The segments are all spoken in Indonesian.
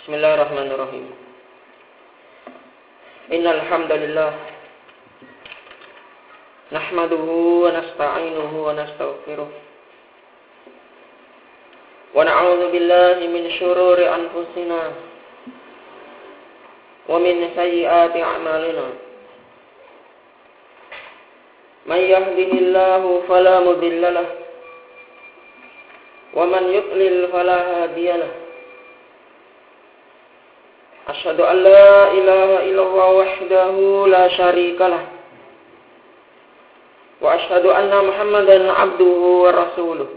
Bismillahirrahmanirrahim. Innal hamdalillah nahmaduhu wa nasta'inuhu wa nastaghfiruh. Wa na'udzu billahi min shururi anfusina wa min sayyiati a'malina. May yahdihillahu fala mudilla lahu wa man yudlil fala hadiya lahu. Asyhadu an la ilaha illallah wahdahu la syarika lah. Wa asyhadu anna Muhammadan abduhu wa rasuluh.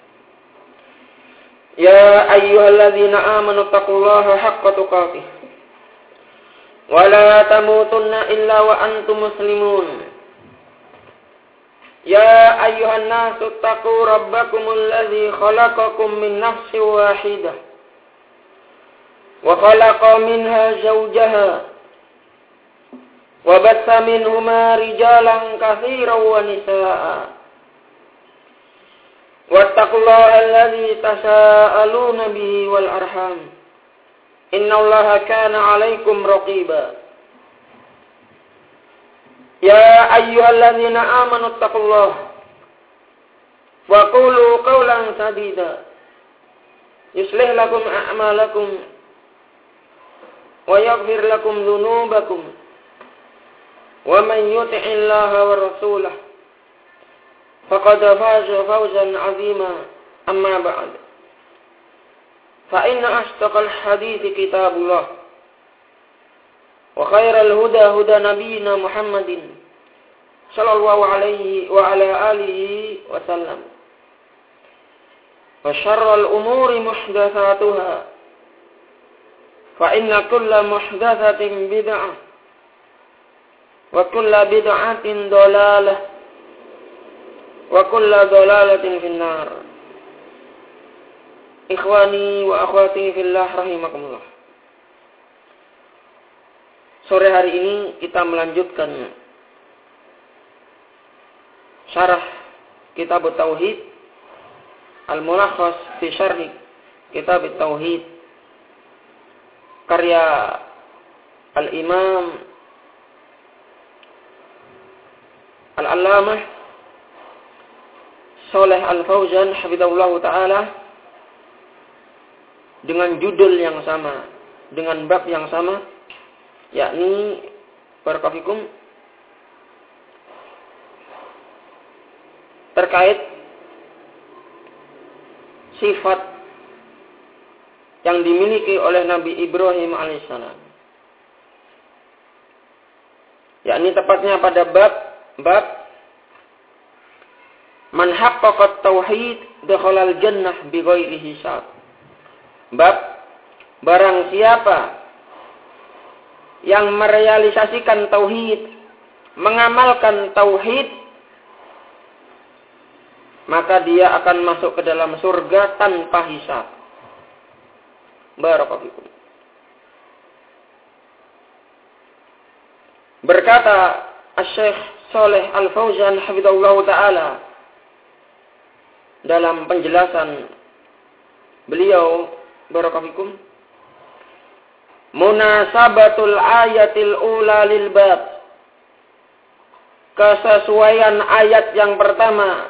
Ya ayyuhalladzina amanu taqullaha haqqa tuqatih. Wa la tamutunna illa wa antum muslimun. Ya ayyuhan nasu taqu rabbakumul ladzi khalaqakum min nafsin wahidah. Wa khalaqa minha zawjaha wa batha minhuma rijalan katsiran wa nisaa'a. Wattaqullaha alladzi tasaaluna bihi wal arham. Innallaha kana 'alaikum raqiba. Ya ayyuhalladzina amanu taqullaha wa qulu qawlan sadida. Yuslih lakum a'malakum wa yaghfir lakum dhunubakum wa man yuti'illaha wa rasulahu faqad faza fawzan 'azima. Amma ba'd, fa inna asdaqal hadithi kitabullah wa khairal huda huda nabiyyina Muhammadin sallallahu alaihi wa ala alihi wa sallam, wa syarral umuri muhdatsatuha fa inna kulla muhdatsatin bid'ah wa kulla bid'atin dhalalah wa kulla dhalalatin finnar. Ikhwani wa akhwati fillah rahimakumullah. Sore hari ini kita melanjutkan syarah kitab Tauhid, al-mulakhas fi syarh kitab Tauhid, karya Al-Imam Al-Allamah Shalih Al-Fauzan hafizahullahu ta'ala, dengan judul yang sama, dengan bab yang sama, yakni barakallahu terkait sifat yang dimiliki oleh Nabi Ibrahim alaihissalam, yakni tepatnya pada bab man haqqaqat tauhid dakhalal jannah bighairi hisab. Bab barang siapa yang merealisasikan tauhid, mengamalkan tauhid, maka dia akan masuk ke dalam surga tanpa hisab. Barakallahu fikum. Berkata Asy-Syaikh Shalih Al-Fauzan hafizahullahu taala dalam penjelasan beliau, barakallahu fikum, munasabatul ayatil ula lil bab, kesesuaian ayat yang pertama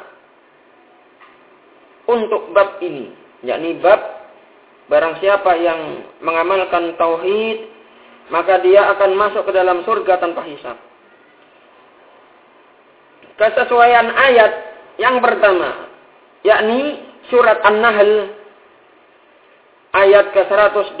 untuk bab ini, yakni bab barang siapa yang mengamalkan tauhid, maka dia akan masuk ke dalam surga tanpa hisab. Kesesuaian ayat yang pertama, yakni surat An-Nahl ayat ke-120.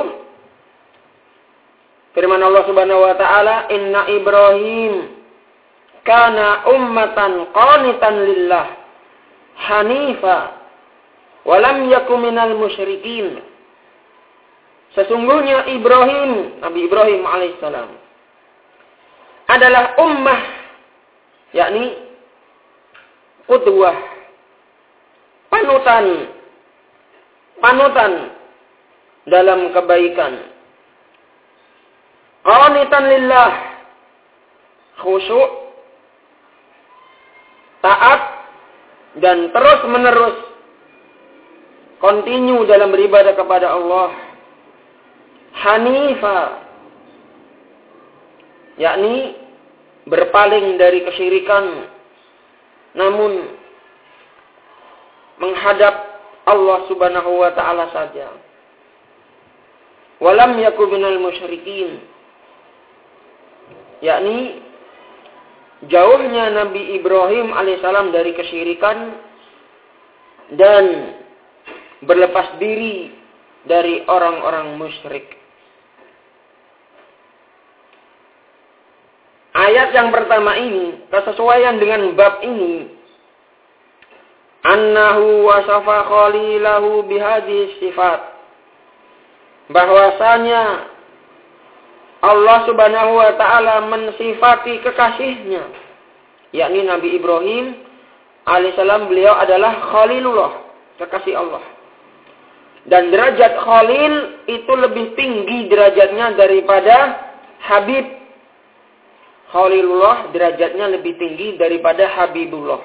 Firman Allah Subhanahu wa taala, "Inna Ibrahim kana ummatan qanitan lillah hanifa wa lam yakun minal musyrikin." Sesungguhnya Ibrahim, Nabi Ibrahim alaihissalam, adalah ummah, yakni qudwah, panutan dalam kebaikan. Qanitan lillah, khusyuk, taat, dan terus menerus continue dalam beribadah kepada Allah. hanifa, yakni berpaling dari kesyirikan, namun menghadap Allah Subhanahu wa taala saja. Walam yakun minal musyrikin, yakni jauhnya Nabi Ibrahim alaihissalam dari kesyirikan dan berlepas diri dari orang-orang musyrik. Ayat yang pertama ini kesesuaian dengan bab ini, annahu wasafa khalilahu bihadhihi sifat, bahwasanya Allah Subhanahu wa taala mensifati kekasihnya, yakni Nabi Ibrahim alaihissalam, beliau adalah Khalilullah, kekasih Allah. Dan derajat Khalil itu lebih tinggi derajatnya daripada Habib. Khalilullah derajatnya lebih tinggi daripada Habibullah.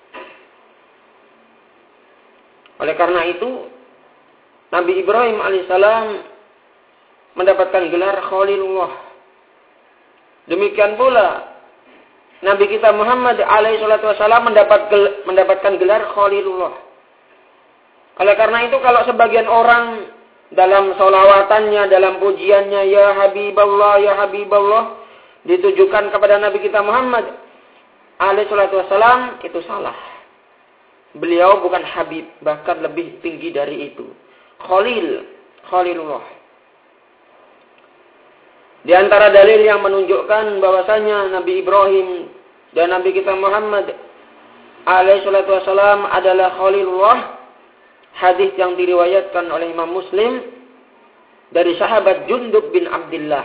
Oleh karena itu, Nabi Ibrahim alaihissalam mendapatkan gelar Khalilullah. Demikian pula Nabi kita Muhammad alaihissalam mendapatkan gelar Khalilullah. Oleh karena itu, kalau sebagian orang dalam sholawatannya, dalam pujiannya, ya Habiballah, ditujukan kepada Nabi kita Muhammad alaihissalam, itu salah. Beliau bukan Habib, bahkan lebih tinggi dari itu. Khalilullah. Di antara dalil yang menunjukkan bahwasanya Nabi Ibrahim dan Nabi kita Muhammad alaihissalam adalah Khalilullah, hadis yang diriwayatkan oleh Imam Muslim dari sahabat Jundub bin Abdullah,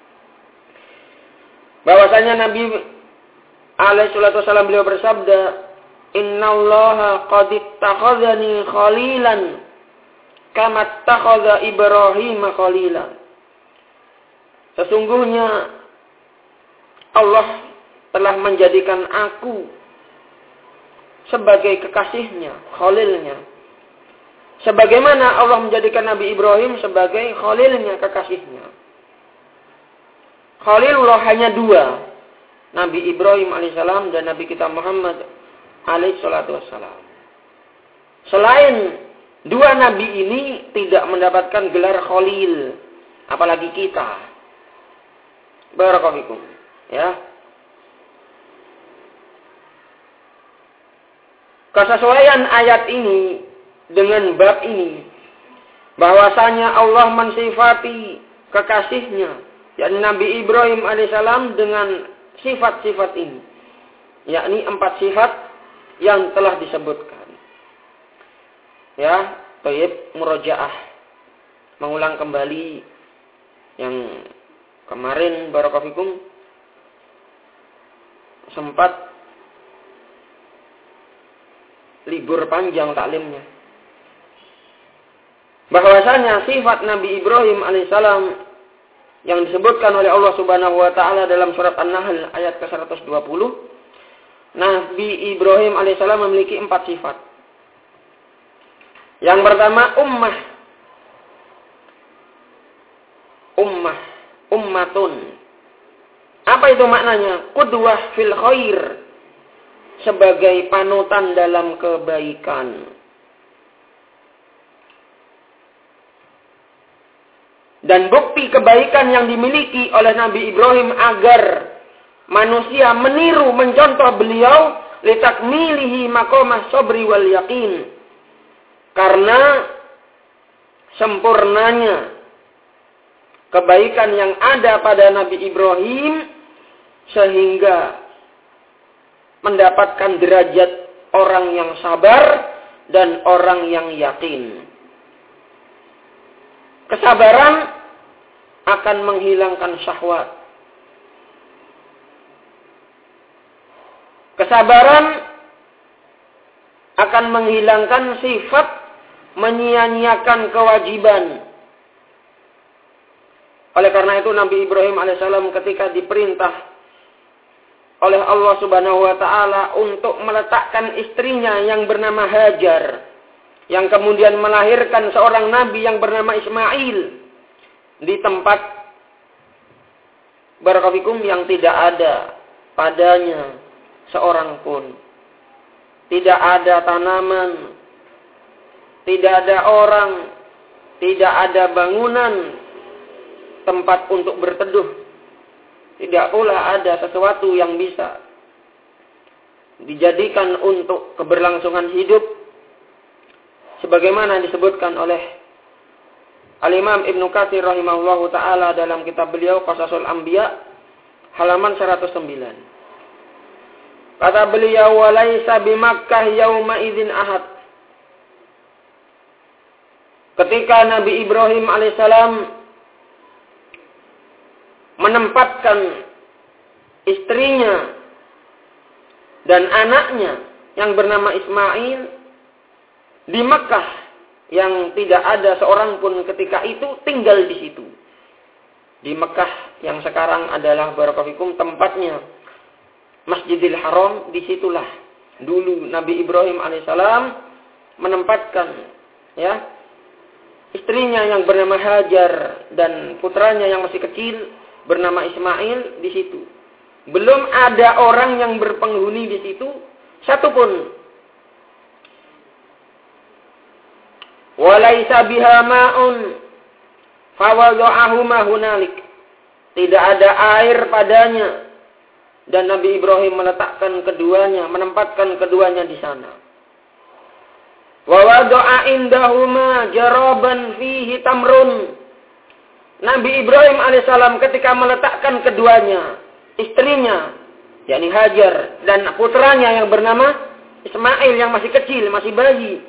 bahwasanya Nabi alaihissalam beliau bersabda, innallaha qad ittakhadhani khalilan kama ittakhadha Ibrahim khalilan. Sesungguhnya Allah telah menjadikan aku sebagai kekasihnya, khalilnya, sebagaimana Allah menjadikan Nabi Ibrahim sebagai khalilnya, kekasihnya. Khalilullah hanya dua, Nabi Ibrahim alaihissalam dan Nabi kita Muhammad alaihissalam. Selain dua nabi ini tidak mendapatkan gelar khalil, apalagi kita. Barakallahu fikum. Ya. Kesesuaian ayat ini dengan bab ini, bahwasanya Allah mensifati kekasihnya, yakni Nabi Ibrahim alaihissalam, dengan sifat-sifat ini, yakni 4 sifat yang telah disebutkan. Ya, thayyib, murojaah, mengulang kembali yang kemarin, barakallahu fikum, sempat libur panjang taklimnya. Bahwasanya sifat Nabi Ibrahim alaihissalam yang disebutkan oleh Allah Subhanahu wa taala dalam surat An-Nahl ayat ke-120, Nabi Ibrahim alaihissalam memiliki 4 sifat. Yang pertama, ummatun. Apa itu maknanya? Qudwah fil khair, sebagai panutan dalam kebaikan. Dan bukti kebaikan yang dimiliki oleh Nabi Ibrahim agar manusia meniru, mencontoh beliau, litakmilihi maqamah sabri wal yaqin, karena sempurnanya kebaikan yang ada pada Nabi Ibrahim sehingga mendapatkan derajat orang yang sabar dan orang yang yakin. Kesabaran akan menghilangkan syahwat. Kesabaran akan menghilangkan sifat menyia-nyiakan kewajiban. Oleh karena itu Nabi Ibrahim alaihissalam ketika diperintah oleh Allah Subhanahu wa taala untuk meletakkan istrinya yang bernama Hajar, yang kemudian melahirkan seorang nabi yang bernama Ismail, di tempat barakallahu yang tidak ada padanya seorang pun. Tidak ada tanaman, tidak ada orang, tidak ada bangunan tempat untuk berteduh. Tidak pula ada sesuatu yang bisa dijadikan untuk keberlangsungan hidup sebagaimana disebutkan oleh Al-Imam Ibnu Katsir rahimahullahu taala dalam kitab beliau Qasasul Anbiya halaman 109. Kata beliau, walaisa bi Makkah yauma idzin ahad. Ketika Nabi Ibrahim alaihissalam menempatkan istrinya dan anaknya yang bernama Ismail di Makkah yang tidak ada seorang pun ketika itu tinggal di situ. Di Makkah yang sekarang adalah barakallahu tempatnya Masjidil Haram, disitulah dulu Nabi Ibrahim alaihissalam menempatkan istrinya yang bernama Hajar dan putranya yang masih kecil bernama Ismail di situ. Belum ada orang yang berpenghuni di situ satupun. Walaisa biha ma'un fawada'ahuma hunalik. Tidak ada air padanya. Dan Nabi Ibrahim menempatkan keduanya di sana. Wa wada'a indahuma jaraban fihi tamrun. Nabi Ibrahim alaihissalam ketika meletakkan keduanya, istrinya, yakni Hajar dan putranya yang bernama Ismail yang masih kecil, masih bayi.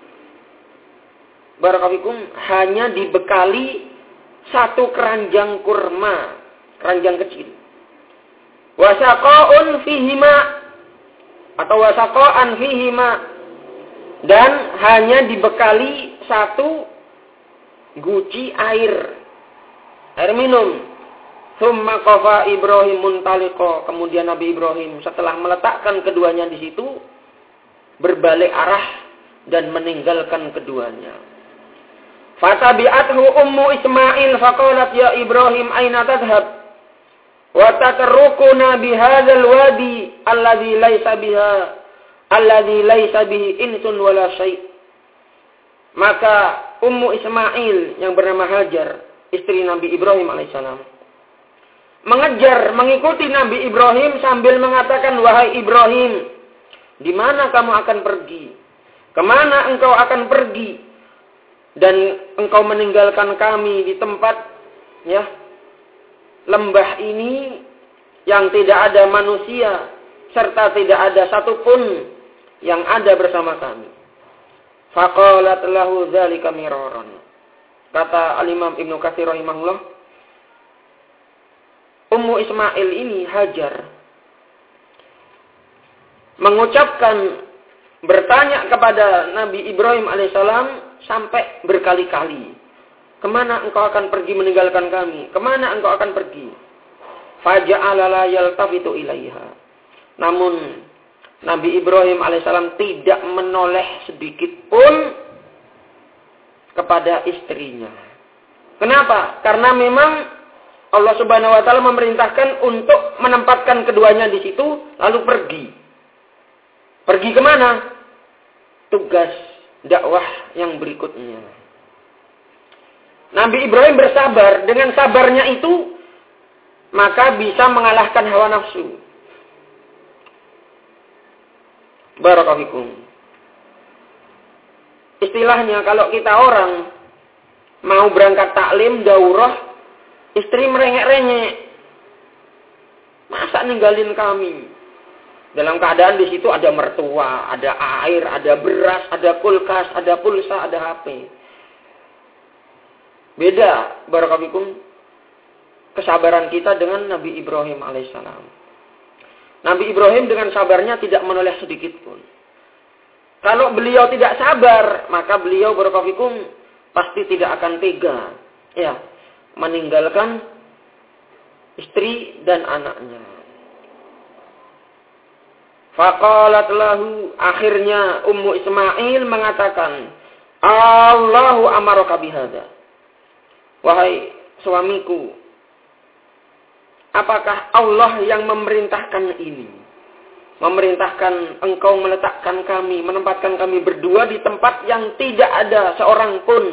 Barakallahu hanya dibekali satu keranjang kurma, keranjang kecil. Wasaqa'un fihima atau wasaqa'an fihima dan hanya dibekali satu guci air minum. Tsumma qafa Ibrahim muntaliqa. Kemudian Nabi Ibrahim setelah meletakkan keduanya di situ berbalik arah dan meninggalkan keduanya. Fatabi'athu ummu Ismail faqalat ya Ibrahim aina tadhhab? Wa tatrukuna bihadzal wadi alladzi laisa bihi insun wala syai'. Maka Ummu Ismail yang bernama Hajar, istri Nabi Ibrahim alaihissalam, mengejar, mengikuti Nabi Ibrahim sambil mengatakan, wahai Ibrahim, di mana kamu akan pergi? Kemana engkau akan pergi? Dan engkau meninggalkan kami di tempat lembah ini yang tidak ada manusia serta tidak ada satupun yang ada bersama kami. Faqalat lahu dzalika miraran. Kata Al-Imam Ibnu Katsir rahimahullah, Ummu Ismail ini Hajar mengucapkan, bertanya kepada Nabi Ibrahim alaihissalam sampai berkali-kali. Kemana engkau akan pergi meninggalkan kami? Kemana engkau akan pergi? Faja'ala la yaltafitu ilaiha. Namun Nabi Ibrahim alaihissalam tidak menoleh sedikit pun kepada istrinya. Kenapa? Karena memang Allah Subhanahu wa taala memerintahkan untuk menempatkan keduanya di situ lalu pergi. Pergi kemana? Tugas dakwah yang berikutnya. Nabi Ibrahim bersabar. Dengan sabarnya itu, maka bisa mengalahkan hawa nafsu. Barakallahu fikum. Istilahnya kalau kita orang mau berangkat taklim, daurah, istri merengek-rengek. Masa ninggalin kami? Dalam keadaan di situ ada mertua, ada air, ada beras, ada kulkas, ada pulsa, ada HP. Beda, barakallahu fikum, kesabaran kita dengan Nabi Ibrahim alaihissalam. Nabi Ibrahim dengan sabarnya tidak menoleh sedikit pun. Kalau beliau tidak sabar, maka beliau barakallahu fikum pasti tidak akan tega meninggalkan istri dan anaknya. Faqalat lahu, akhirnya Ummu Ismail mengatakan, Allahu amaraka bihadza. Wahai suamiku, apakah Allah yang memerintahkan ini? Memerintahkan engkau meletakkan kami, menempatkan kami berdua di tempat yang tidak ada seorang pun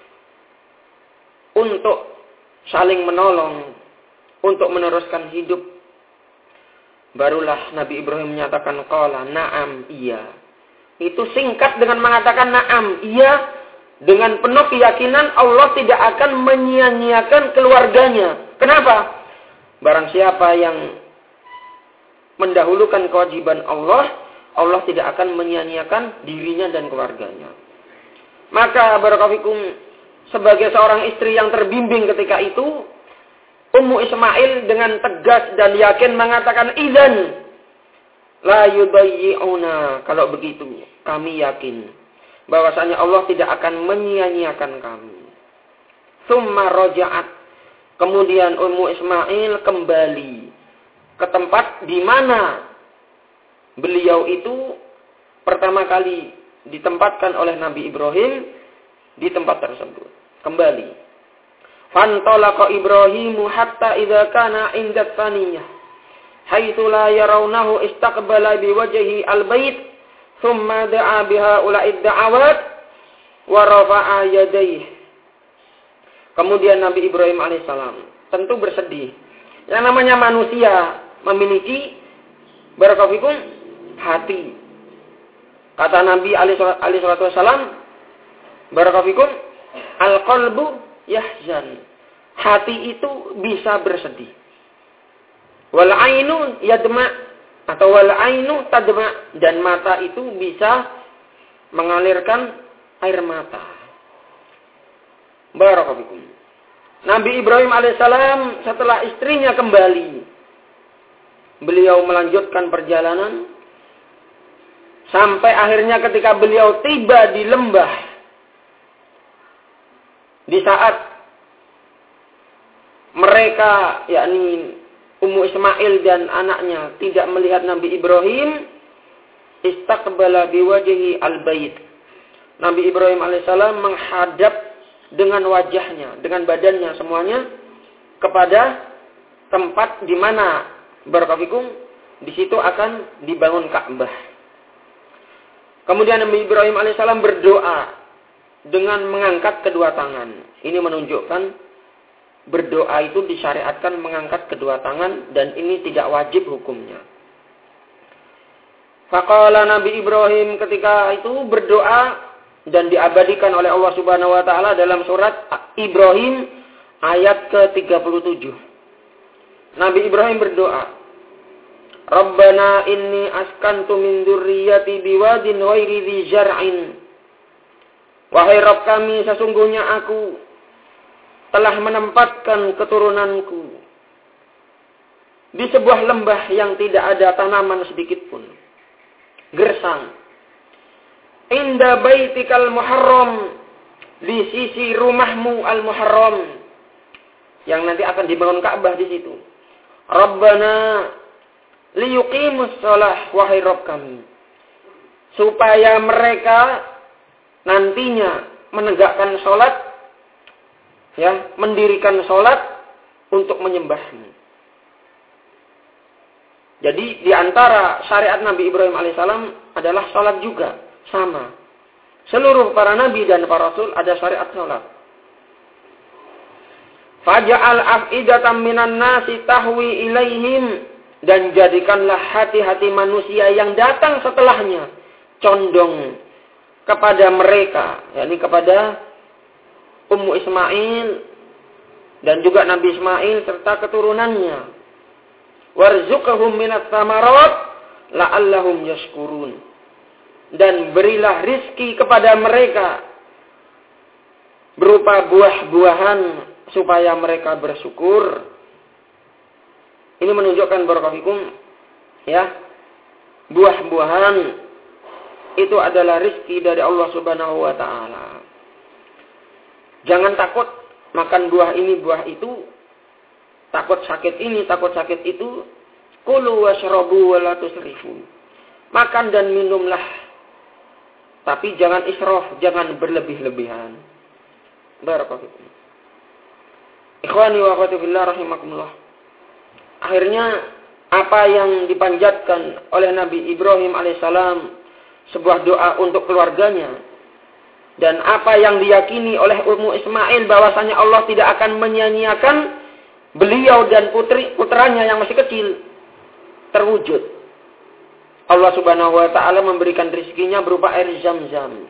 untuk saling menolong, untuk meneruskan hidup. Barulah Nabi Ibrahim menyatakan qala na'am, iya. Itu singkat dengan mengatakan na'am, iya, dengan penuh keyakinan Allah tidak akan menyia-nyiakan keluarganya. Kenapa? Barang siapa yang mendahulukan kewajiban Allah, Allah tidak akan menyia-nyiakan dirinya dan keluarganya. Maka barakallahu sebagai seorang istri yang terbimbing ketika itu, Ummu Ismail dengan tegas dan yakin mengatakan, "Idzan la yudayyi'una." Kalau begitu, kami yakin bahwasanya Allah tidak akan menyia-nyiakan kami. Tsumma raja'at. Kemudian Ummu Ismail kembali ke tempat di mana beliau itu pertama kali ditempatkan oleh Nabi Ibrahim, di tempat tersebut. Kembali. Fantalaqa Ibrahimu hatta idza kana 'inda tsaniyah haitsu la yarawnahu istaqbala biwajhihi al-bait thumma da'a biha ula'id da'awat wa rafa'a yadayhi. Kemudian Nabi Ibrahim alaihissalam tentu bersedih. Yang namanya manusia memiliki barakallahu hati. Kata Nabi alaihissalatu wassalam, barakallahu al-qalbu yahzan. Hati itu bisa bersedih. Wal ainu yadma atau wal ainu tadma, dan mata itu bisa mengalirkan air mata. Barakallahu. Nabi Ibrahim alaihissalam setelah istrinya kembali, beliau melanjutkan perjalanan sampai akhirnya ketika beliau tiba di lembah, di saat mereka, yakni Ummu Ismail dan anaknya tidak melihat Nabi Ibrahim, istaqbala biwajhi al-bait. Nabi Ibrahim alaihissalam menghadap dengan wajahnya, dengan badannya semuanya kepada tempat di mana barakallahu di situ akan dibangun Ka'bah. Kemudian Nabi Ibrahim alaihissalam berdoa dengan mengangkat kedua tangan. Ini menunjukkan berdoa itu disyariatkan mengangkat kedua tangan, dan ini tidak wajib hukumnya. Faqala Nabi Ibrahim ketika itu berdoa, dan diabadikan oleh Allah Subhanahu wa taala dalam surat Ibrahim ayat ke-37. Nabi Ibrahim berdoa, Rabbana inni askantu min dzurriyyati biwadin ghairi dzi zar'in. Wahai Rabb kami, sesungguhnya aku telah menempatkan keturunanku di sebuah lembah yang tidak ada tanaman sedikit pun, gersang. Inda baitikal muharram, di sisi rumahmu al-muharram, yang nanti akan dibangun Ka'bah di situ. Rabbana liyuqimus shalah, wahai Rabb kami, supaya mereka nantinya menegakkan sholat, ya, mendirikan sholat untuk menyembahmu. Jadi di antara syariat Nabi Ibrahim alaihissalam adalah sholat juga. Sama. Seluruh para nabi dan para rasul ada syariat sholat. Faja'al af'idatan minan nasi tahwi ilaihim, dan jadikanlah hati-hati manusia yang datang setelahnya condong kepada mereka, yakni kepada Ummu Ismail dan juga Nabi Ismail serta keturunannya. Warzuqhum minats tsamarat la'allahum yashkurun. Dan berilah rizki kepada mereka berupa buah-buahan supaya mereka bersyukur. Ini menunjukkan barakallahu ya, buah-buahan itu adalah rizki dari Allah Subhanahu wa taala. Jangan takut makan buah ini, buah itu. Takut sakit ini, takut sakit itu. Kulu washrabu wa la tusrifu. Makan dan minumlah, tapi jangan israf, jangan berlebih-lebihan. Barakallahu. Ikhwani wa akhwati fillah rahimakumullah. Akhirnya apa yang dipanjatkan oleh Nabi Ibrahim alaihissalam, sebuah doa untuk keluarganya, dan apa yang diyakini oleh Ummu Ismail bahwasanya Allah tidak akan menyia-nyiakan beliau dan putranya yang masih kecil, terwujud. Allah Subhanahu wa taala memberikan rezekinya berupa air Zam-Zam.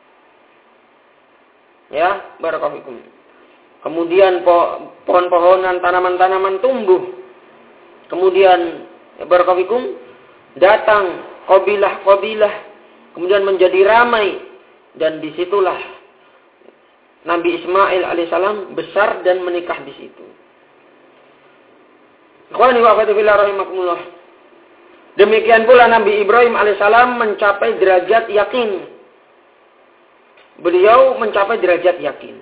Ya, barakallahu fikum. Kemudian pohon-pohonan, tanaman-tanaman tumbuh. Kemudian barakallahu fikum, datang qabilah-qabilah, kemudian menjadi ramai, dan disitulah Nabi Ismail alaihissalam besar dan menikah di situ. Ikhwani wa akhwati fillah rahimakumullah. Demikian pula Nabi Ibrahim alaihissalam mencapai derajat yakin. Beliau mencapai derajat yakin.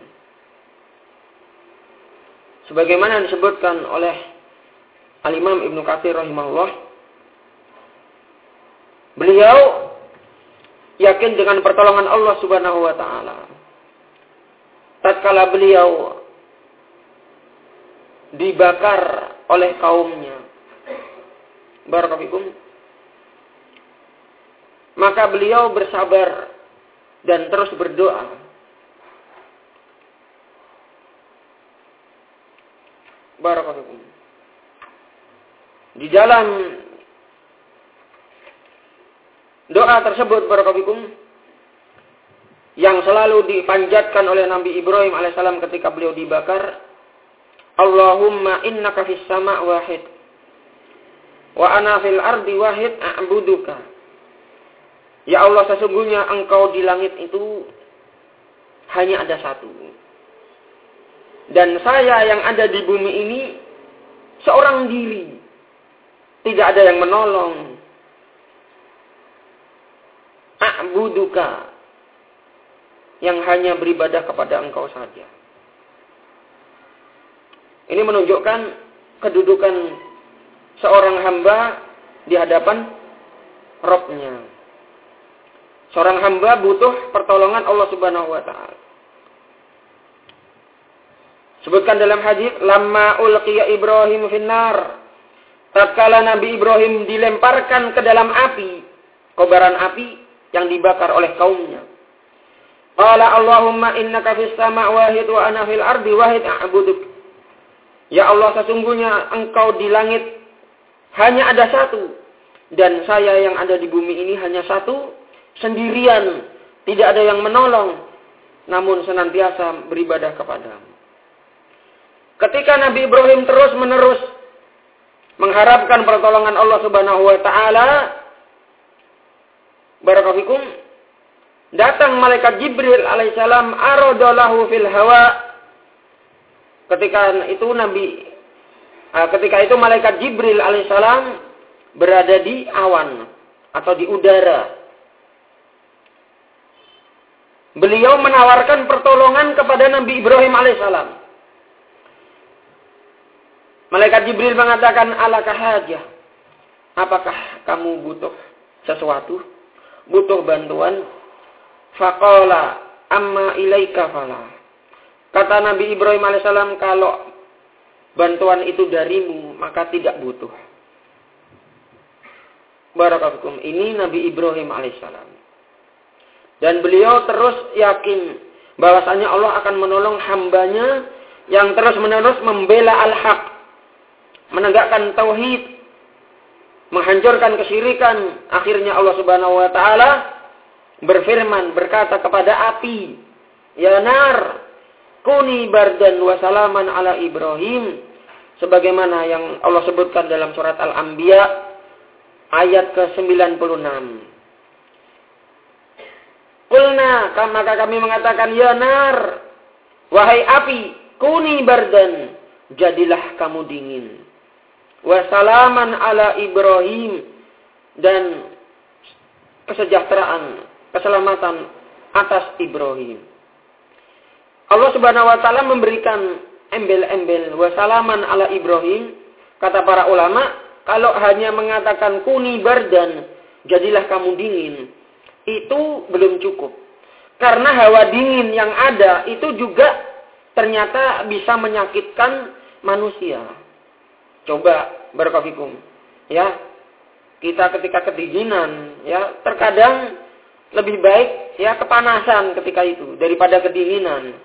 Sebagaimana disebutkan oleh Al-Imam Ibnu Katsir rahimahullah, beliau yakin dengan pertolongan Allah Subhanahu wa taala. Tatkala beliau dibakar oleh kaumnya, barakallahu fikum, maka beliau bersabar dan terus berdoa. Barakallahu fikum. Di dalam doa tersebut barakallahu fikum, yang selalu dipanjatkan oleh Nabi Ibrahim alaihissalam ketika beliau dibakar, Allahumma innaka fis sama' wahid wa ana fil ardi wahid a'buduka. Ya Allah, sesungguhnya engkau di langit itu hanya ada satu, dan saya yang ada di bumi ini seorang diri, tidak ada yang menolong. A'buduka, yang hanya beribadah kepada engkau saja. Ini menunjukkan kedudukan seorang hamba di hadapan Rabb-nya. Seorang hamba butuh pertolongan Allah Subhanahu wa taala. Sebutkan dalam hadis, lamma ulqiya Ibrahim finnar, tatkala Nabi Ibrahim dilemparkan ke dalam api, kobaran api yang dibakar oleh kaumnya. Qala Allahumma innaka fis sama' wahid wa ana fil ardi wahid a'buduk. Ya Allah, sesungguhnya engkau di langit hanya ada satu, dan saya yang ada di bumi ini hanya satu, sendirian, tidak ada yang menolong, namun senantiasa beribadah kepadamu. Ketika Nabi Ibrahim terus-menerus mengharapkan pertolongan Allah Subhanahu wa taala, barakallahu fikum, datang malaikat Jibril alaihissalam aradalahu fil hawa. Ketika itu malaikat Jibril alaihissalam berada di awan atau di udara. Beliau menawarkan pertolongan kepada Nabi Ibrahim alaihissalam. Malaikat Jibril mengatakan, alaka hajah, apakah kamu butuh sesuatu, butuh bantuan? Faqala amma ilaika fala. Kata Nabi Ibrahim alaihissalam, kalau bantuan itu darimu, maka tidak butuh. Barakallahu. Ini Nabi Ibrahim alaihissalam. Dan beliau terus yakin bahwasanya Allah akan menolong hambanya yang terus-menerus membela al-haq, menegakkan tauhid, menghancurkan kesyirikan. Akhirnya Allah Subhanahu wa taala berfirman, berkata kepada api, ya nar, kuni bardan wa salaman ala Ibrahim, sebagaimana yang Allah sebutkan dalam surat Al-Anbiya ayat ke-96. Qulna, maka kami mengatakan, ya nar, wahai api, kuni bardan, jadilah kamu dingin, wa salaman ala Ibrahim, dan kesejahteraan, keselamatan atas Ibrahim. Allah Subhanahu wa taala memberikan embel-embel wasalaman ala Ibrahim. Kata para ulama, kalau hanya mengatakan kuni bardan, jadilah kamu dingin, itu belum cukup. Karena hawa dingin yang ada itu juga ternyata bisa menyakitkan manusia. Coba barakallahu fikum. Ya. Kita ketika kedinginan, ya, terkadang lebih baik ya kepanasan ketika itu daripada kedinginan.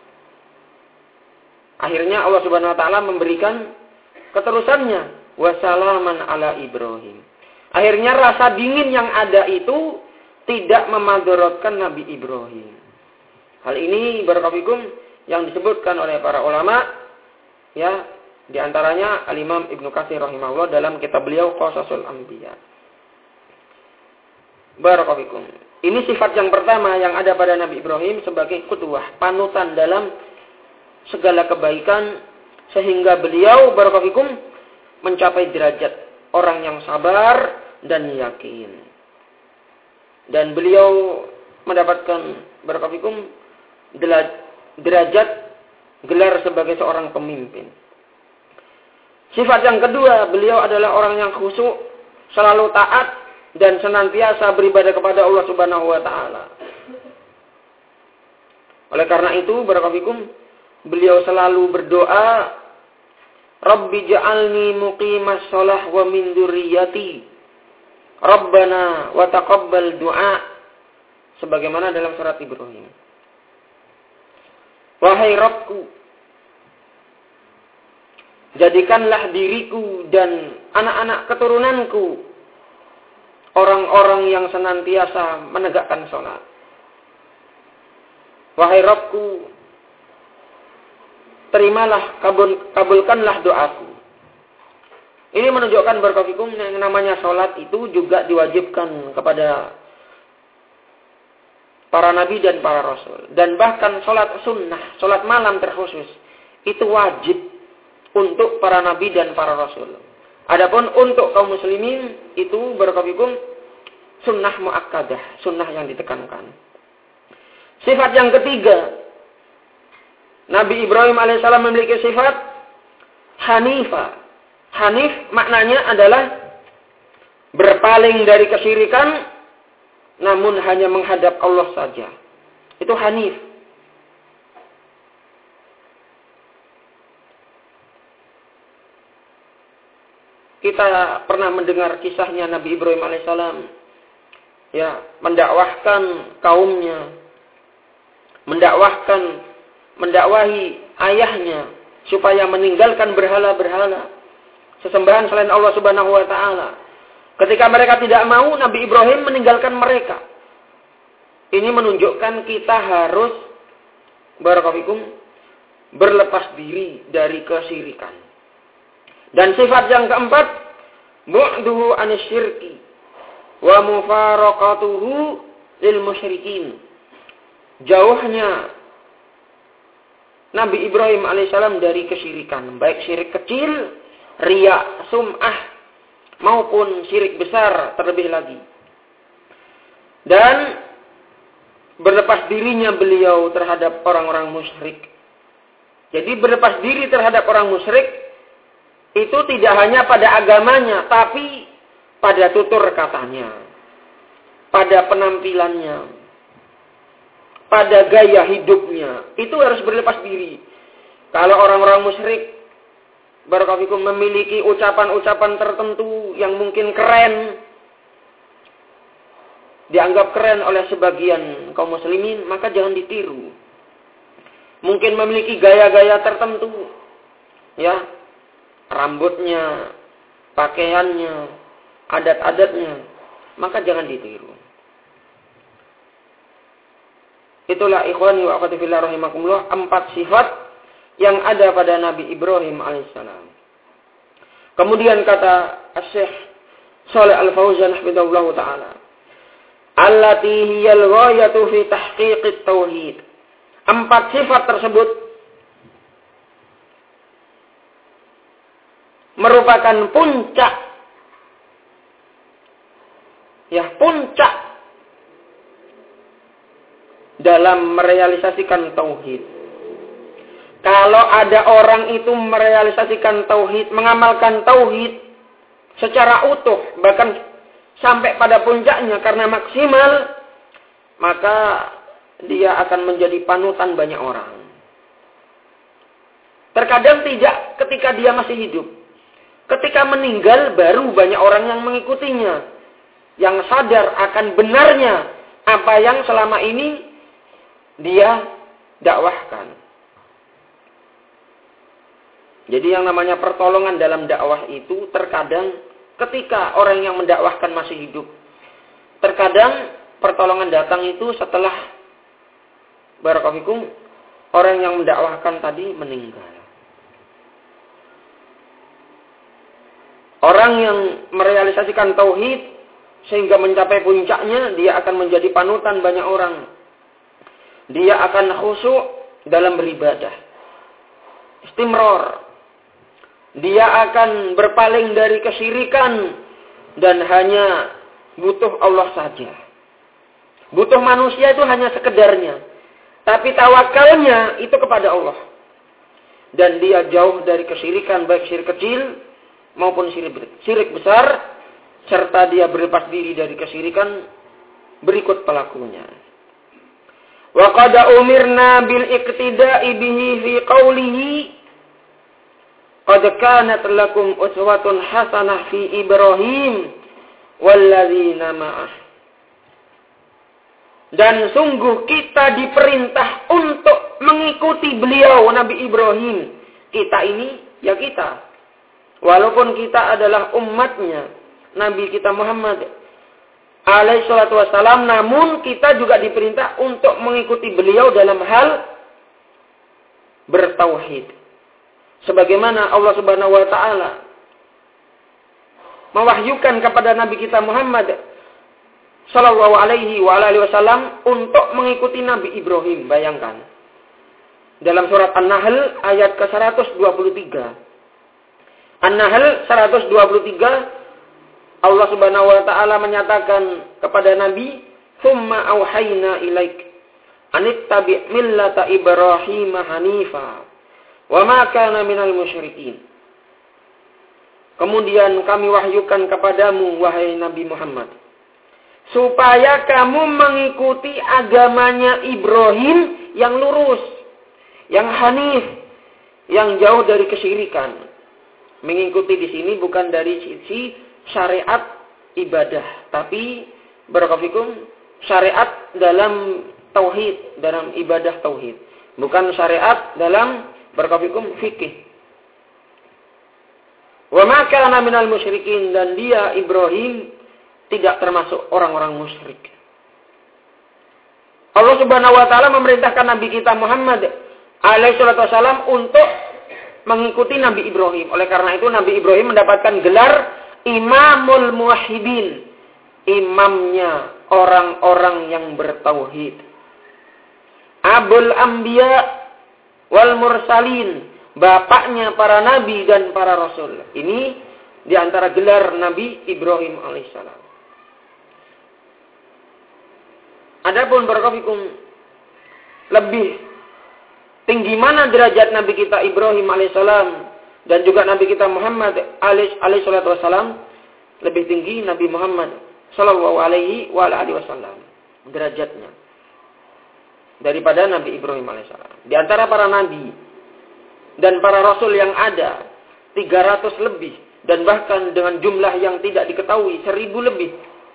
Akhirnya Allah Subhanahu wa taala memberikan keterusannya, wassalaman ala Ibrahim. Akhirnya rasa dingin yang ada itu tidak memadorotkan Nabi Ibrahim. Hal ini barakallahu fikum yang disebutkan oleh para ulama, ya, di antaranya Al-Imam Ibnu Katsir rahimahullah dalam kitab beliau Qasasul Anbiya. Barakallahu fikum. Ini sifat yang pertama yang ada pada Nabi Ibrahim sebagai qudwah, panutan dalam segala kebaikan, sehingga beliau barakallahu fikum mencapai derajat orang yang sabar dan yakin. Dan beliau mendapatkan barakallahu fikum derajat gelar sebagai seorang pemimpin. Sifat yang kedua, beliau adalah orang yang khusyuk, selalu taat dan senantiasa beribadah kepada Allah Subhanahu wa taala. Oleh karena itu, barakallahu fikum, beliau selalu berdoa, Rabbi ja'alni muqimas shalah wa min dzurriyyati. Rabbana wa taqabbal du'a. Sebagaimana dalam surat Ibrahim. Wahai Rabbku, jadikanlah diriku dan anak-anak keturunanku orang-orang yang senantiasa menegakkan sholat. Wahai Rabbku, terimalah, kabulkanlah doaku. Ini menunjukkan barakallahu fikum yang namanya sholat itu juga diwajibkan kepada para nabi dan para rasul. Dan bahkan sholat sunnah, sholat malam terkhusus, itu wajib untuk para nabi dan para rasul. Adapun untuk kaum muslimin itu barakallahu fikum sunnah muakkadah, sunnah yang ditekankan. Sifat yang ketiga, Nabi Ibrahim alaihissalam memiliki sifat Hanifah. Hanif maknanya adalah berpaling dari kesyirikan, namun hanya menghadap Allah saja. Itu Hanif. Kita pernah mendengar kisahnya Nabi Ibrahim alaihissalam, ya, mendakwahkan kaumnya, mendakwahi ayahnya supaya meninggalkan berhala-berhala, sesembahan selain Allah Subhanahu wa taala. Ketika mereka tidak mau, Nabi Ibrahim meninggalkan mereka. Ini menunjukkan kita harus barakallahu fikum berlepas diri dari kesyirikan. Dan sifat yang keempat, bu'duhu anisyirki wa mufaraqatuhu lil musyrikin. Jauhnya Nabi Ibrahim alaihissalam dari kesyirikan, baik syirik kecil, riya, sum'ah, maupun syirik besar terlebih lagi. Dan berlepas dirinya beliau terhadap orang-orang musyrik. Jadi berlepas diri terhadap orang musyrik itu tidak hanya pada agamanya, tapi pada tutur katanya, pada penampilannya, pada gaya hidupnya. Itu harus berlepas diri. Kalau orang-orang musyrik barakallahu fikum memiliki ucapan-ucapan tertentu yang mungkin keren, dianggap keren oleh sebagian kaum muslimin, maka jangan ditiru. Mungkin memiliki gaya-gaya tertentu, ya, rambutnya, pakaiannya, adat-adatnya, maka jangan ditiru. Itulah ikhwani wa akhwati fillah rahimakumullah, 4 sifat yang ada pada Nabi Ibrahim alaihissalam. Kemudian kata Syekh Shalih Al-Fauzan hafizahullah taala, allati hiyal ghayatu fi tahqiqit tauhid. 4 sifat tersebut merupakan puncak, puncak dalam merealisasikan tauhid. Kalau ada orang itu merealisasikan tauhid, mengamalkan tauhid secara utuh, bahkan sampai pada puncaknya karena maksimal, maka dia akan menjadi panutan banyak orang. Terkadang tidak ketika dia masih hidup. Ketika meninggal baru banyak orang yang mengikutinya. Yang sadar akan benarnya apa yang selama ini dia dakwahkan. Jadi yang namanya pertolongan dalam dakwah itu terkadang ketika orang yang mendakwahkan masih hidup. Terkadang pertolongan datang itu setelah barakallahu orang yang mendakwahkan tadi meninggal. Orang yang merealisasikan tauhid sehingga mencapai puncaknya, dia akan menjadi panutan banyak orang. Dia akan khusyuk dalam beribadah. Istimror. Dia akan berpaling dari kesyirikan dan hanya butuh Allah saja. Butuh manusia itu hanya sekedarnya. Tapi tawakalnya itu kepada Allah. Dan dia jauh dari kesyirikan, baik syirik kecil maupun syirik besar, serta dia berlepas diri dari kesyirikan berikut pelakunya. Wa qad umirna bil iqtida'i bihi fi qawlihi qad kanat lakum uswatun hasanah fi Ibrahim walladzina ma'ah. Dan sungguh kita diperintah untuk mengikuti beliau Nabi Ibrahim. Kita ini ya kita. Walaupun kita adalah umatnya Nabi kita Muhammad alaihi salatu wassalam, namun kita juga diperintah untuk mengikuti beliau dalam hal bertauhid. Sebagaimana Allah Subhanahu wa taala mewahyukan kepada Nabi kita Muhammad sallallahu alaihi wa alihi wasallam untuk mengikuti Nabi Ibrahim. Bayangkan. Dalam surat An-Nahl ayat ke-123. An-Nahl 123, Allah Subhanahu wa taala menyatakan kepada Nabi, "Tsumma auhayna ilaik anittabi' millata Ibrahim hanifa wa ma kana minal musyrikin." Kemudian kami wahyukan kepadamu wahai Nabi Muhammad, supaya kamu mengikuti agamanya Ibrahim yang lurus, yang hanif, yang jauh dari kesyirikan. Mengikuti di sini bukan dari sisi syariat ibadah, tapi barakallahu syariat dalam tauhid, dalam ibadah tauhid, bukan syariat dalam barakallahu fikih. Wa ma kana minal musyrikin, dan dia Ibrahim tidak termasuk orang-orang musyrik. Allah Subhanahu wa taala memerintahkan Nabi kita Muhammad alaihi salatu wasallam untuk mengikuti Nabi Ibrahim. Oleh karena itu Nabi Ibrahim mendapatkan gelar Imamul Muwahhidin, imamnya orang-orang yang bertauhid. Abul Anbiya wal Mursalin, bapaknya para nabi dan para rasul. Ini di antara gelar Nabi Ibrahim alaihissalam. Adapun barakallahu lebih tinggi mana derajat Nabi kita Ibrahim alaihissalam dan juga Nabi kita Muhammad alaihi salatu wasallam, lebih tinggi Nabi Muhammad sallallahu alaihi wa alihi wasallam derajatnya daripada Nabi Ibrahim alaihissalam. Di antara para nabi dan para rasul yang ada 300 lebih, dan bahkan dengan jumlah yang tidak diketahui 1000 lebih.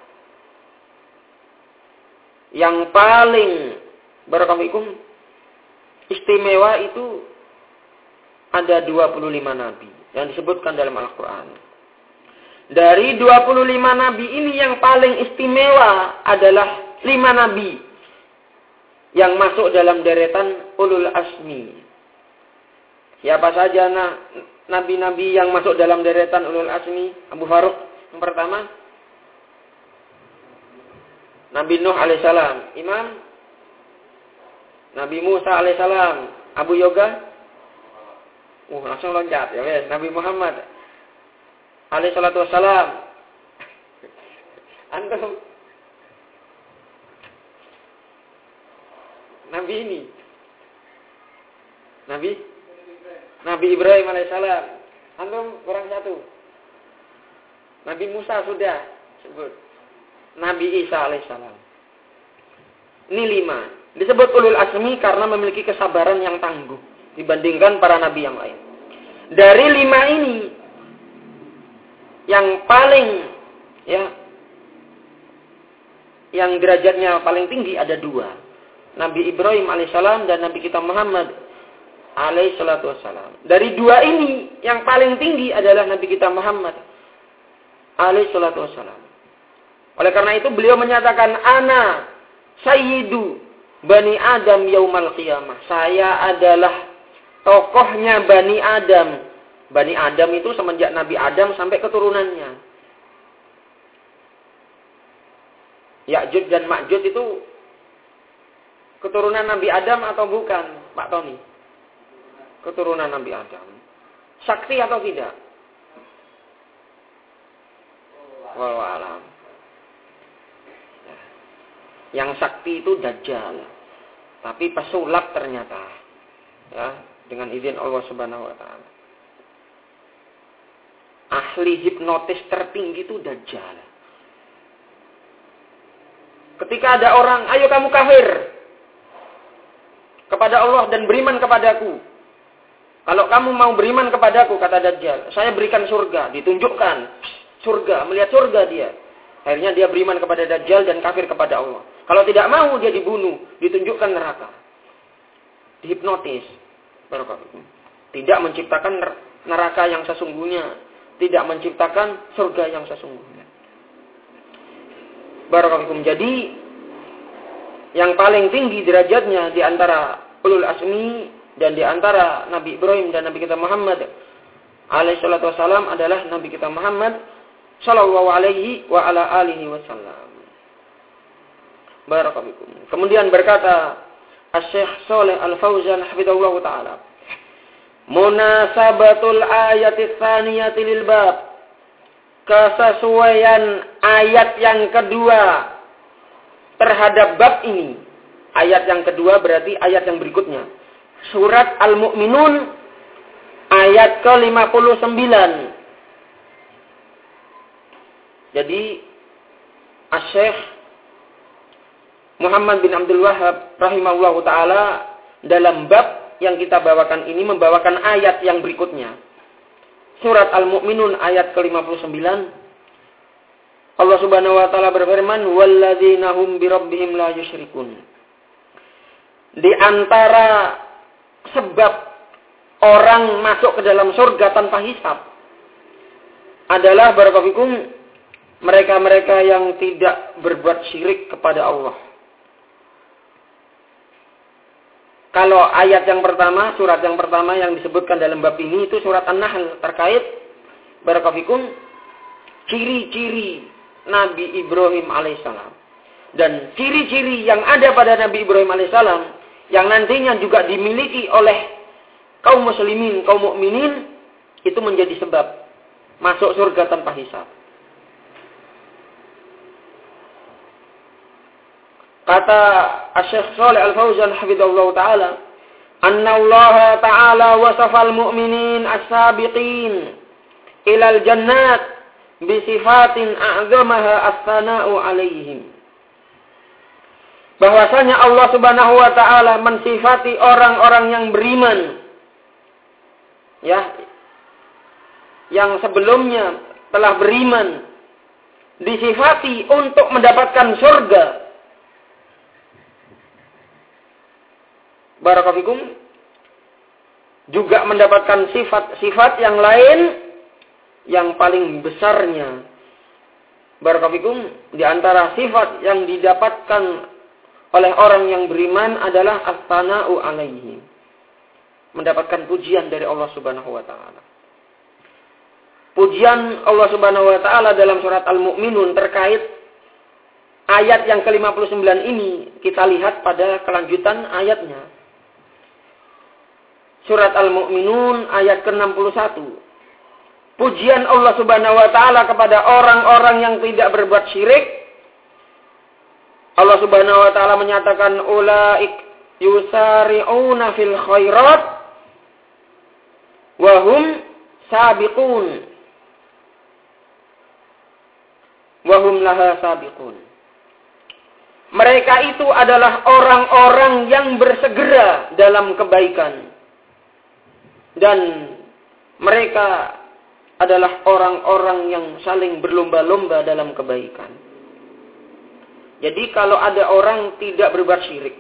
Yang paling barakallahu istimewa itu ada 25 nabi yang disebutkan dalam Al-Quran. Dari 25 nabi ini yang paling istimewa adalah 5 nabi yang masuk dalam deretan ulul asmi. Siapa saja nabi-nabi yang masuk dalam deretan ulul asmi? Abu Faruq yang pertama, Nabi Nuh alaihissalam, Imam Nabi Musa alaihissalam, Abu Yoga, langsung loncat, ya wes. Nabi Muhammad alaihissalatu wassalam, antum, Nabi ini, Nabi Ibrahim alaihissalam, antum kurang satu. Nabi Musa sudah sebut, Nabi Isa alaihissalam. Ini 5. Disebut ulul asmi karena memiliki kesabaran yang tangguh. dibandingkan para nabi yang lain. Dari 5 ini yang paling yang derajatnya paling tinggi ada 2. Nabi Ibrahim alaihissalam dan Nabi kita Muhammad alaihissalatu wassalam. Dari 2 ini yang paling tinggi adalah Nabi kita Muhammad alaihissalatu wassalam. Oleh karena itu beliau menyatakan, ana sayyidu Bani Adam yaumal qiyamah. Saya adalah tokohnya Bani Adam. Bani Adam itu semenjak Nabi Adam sampai keturunannya. Ya'juj dan Ma'juj itu keturunan Nabi Adam atau bukan, Pak Tony? Keturunan Nabi Adam. Sakti atau tidak? Wallahu a'lam. Yang sakti itu Dajjal. Tapi pesulap ternyata. Ya, dengan izin Allah Subhanahu wa taala. Ahli hipnotis tertinggi itu Dajjal. Ketika ada orang, ayo kamu kafir kepada Allah dan beriman kepadaku. Kalau kamu mau beriman kepadaku, kata Dajjal, saya berikan surga. Ditunjukkan surga, melihat surga dia. Akhirnya dia beriman kepada Dajjal dan kafir kepada Allah. Kalau tidak mau, dia dibunuh, ditunjukkan neraka. Dihipnotis. Tidak menciptakan neraka yang sesungguhnya, tidak menciptakan surga yang sesungguhnya. Barakallahu. Jadi yang paling tinggi derajatnya di antara ulul azmi dan di antara Nabi Ibrahim dan Nabi kita Muhammad alaihi salatu wasalam adalah Nabi kita Muhammad sallallahu alaihi wa ala alihi wasallam. Barakallahu. Kemudian berkata Asy-Syaikh Shalih Al-Fauzan hafizahullah taala, munasabatul ayati tsaniyati lil bab, kesesuaian ayat yang kedua terhadap bab ini. Ayat yang kedua berarti ayat yang berikutnya. Surat Al-Mu'minun ayat ke-59. Jadi Asy-Syaikh Muhammad bin Abdul Wahhab rahimahullahu taala dalam bab yang kita bawakan ini membawakan ayat yang berikutnya. Surat Al-Mu'minun ayat ke-59. Allah Subhanahu wa taala berfirman, "Walladzina hum birabbihim la yusyrikun." Di antara sebab orang masuk ke dalam surga tanpa hisab adalah barakallahu mereka-mereka yang tidak berbuat syirik kepada Allah. Kalau ayat yang pertama, surat yang pertama yang disebutkan dalam bab ini itu surat An-Nahl terkait barakallahu ciri-ciri Nabi Ibrahim alaihissalam. Dan ciri-ciri yang ada pada Nabi Ibrahim alaihissalam yang nantinya juga dimiliki oleh kaum muslimin, kaum mukminin, itu menjadi sebab masuk surga tanpa hisab. Kata Asy-Syaikh Shalih Al-Fauzan hafizahullah taala, "Anna Allah ta'ala wasafal mu'minin as-sabiqin ilal jannat bisifatin a'zamaha as-sana'u 'alaihim." Bahwasanya Allah Subhanahu wa taala mensifati orang-orang yang beriman, ya, yang sebelumnya telah beriman, disifati untuk mendapatkan surga. Barakallahu fikum, juga mendapatkan sifat-sifat yang lain yang paling besarnya. Barakallahu fikum, di antara sifat yang didapatkan oleh orang yang beriman adalah as-sana'u 'alaihim. Mendapatkan pujian dari Allah Subhanahu wa taala. Pujian Allah Subhanahu wa taala dalam surat Al-Mu'minun terkait ayat yang ke-59 ini kita lihat pada kelanjutan ayatnya. Surat Al-Mu'minun ayat ke-61. Pujian Allah Subhanahu wa taala kepada orang-orang yang tidak berbuat syirik. Allah Subhanahu wa taala menyatakan ulaik yusari'una fil khairat wa hum sabiqun. Wa hum laha sabiqun. Mereka itu adalah orang-orang yang bersegera dalam kebaikan. dan mereka adalah orang-orang yang saling berlomba-lomba dalam kebaikan. Jadi kalau ada orang tidak berbuat syirik,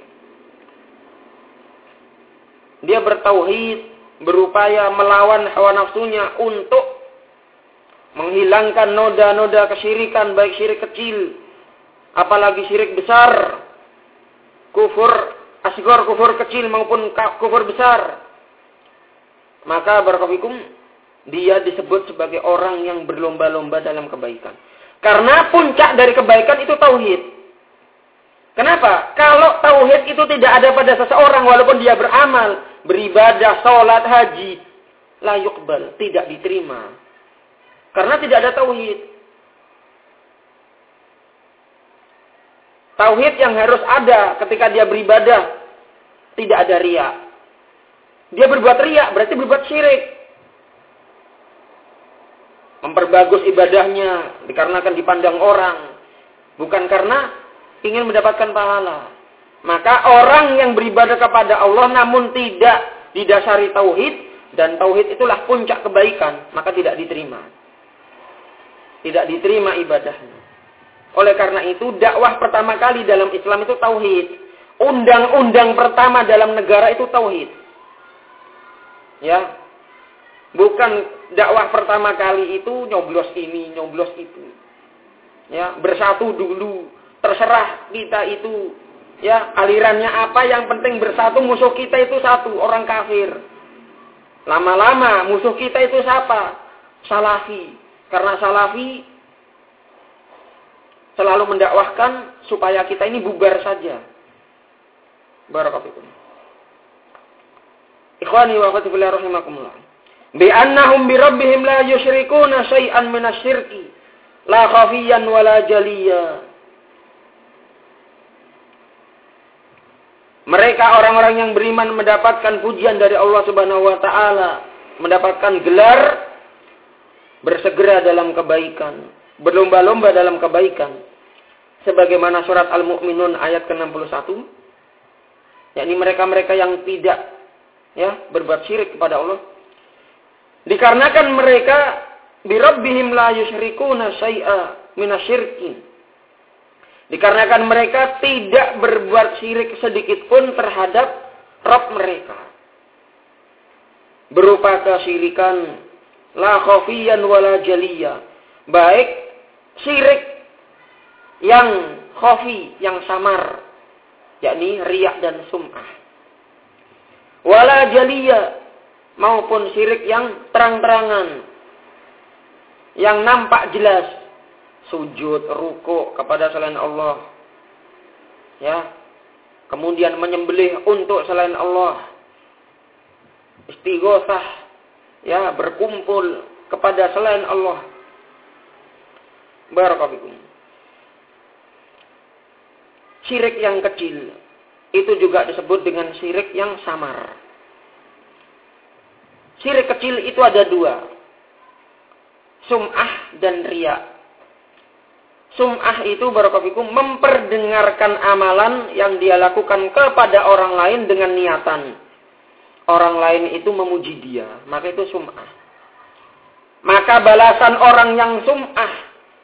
dia bertauhid, berupaya melawan hawa nafsunya untuk menghilangkan noda-noda kesyirikan, baik syirik kecil, apalagi syirik besar, kufur asghar, kufur kecil maupun kufur besar, maka barakallahu dia disebut sebagai orang yang berlomba-lomba dalam kebaikan. Karena puncak dari kebaikan itu tauhid. Kenapa? Kalau tauhid itu tidak ada pada seseorang, walaupun dia beramal, beribadah, sholat, haji, la yuqbal, tidak diterima. Karena tidak ada tauhid. Tauhid yang harus ada ketika dia beribadah, tidak ada riya. Dia berbuat riya, berarti berbuat syirik. Memperbagus ibadahnya dikarenakan dipandang orang, bukan karena ingin mendapatkan pahala. Maka orang yang beribadah kepada Allah namun tidak didasari tauhid, dan tauhid itulah puncak kebaikan, maka tidak diterima. Tidak diterima ibadahnya. Oleh karena itu dakwah pertama kali dalam Islam itu tauhid. Undang-undang pertama dalam negara itu tauhid. Ya. Bukan dakwah pertama kali itu nyoblos ini, nyoblos itu. Ya, bersatu dulu. Terserah kita itu, ya, alirannya apa, yang penting bersatu. Musuh kita itu satu, orang kafir. Lama-lama musuh kita itu siapa? Salafi. Karena Salafi selalu mendakwahkan supaya kita ini bubar saja. Barakallahu fikum. Ikhwani wa akhwati fillah rahimakumullah. Bi'annahum birabbihim la yusyrikuna syai'an minasyirki la khafiyan wala jaliya. Mereka orang-orang yang beriman mendapatkan pujian dari Allah Subhanahu wa taala, mendapatkan gelar bersegera dalam kebaikan, berlomba-lomba dalam kebaikan. Sebagaimana surat Al-Mu'minun ayat ke-61, yakni mereka-mereka yang tidak berbuat syirik kepada Allah. Dikarenakan mereka birabbihim la yusyrikuna syai'a minasyirki. Dikarenakan mereka tidak berbuat syirik sedikit pun terhadap Rabb mereka. Berupa kesyirikan la khafiyan wala jaliya. Baik syirik yang khafi, yang samar, yakni riya dan sum'ah. Wala jaliya, maupun syirik yang terang-terangan, yang nampak jelas, sujud, rukuk kepada selain Allah, ya, kemudian menyembelih untuk selain Allah, istighosah, ya, berkumpul kepada selain Allah. Barakallahu fikum. Syirik yang kecil itu juga disebut dengan syirik yang samar. Syirik kecil itu ada dua. Sum'ah dan riya. Sum'ah itu barakallahu fikum memperdengarkan amalan yang dia lakukan kepada orang lain dengan niatan orang lain itu memuji dia. Maka itu sum'ah. Maka balasan orang yang sum'ah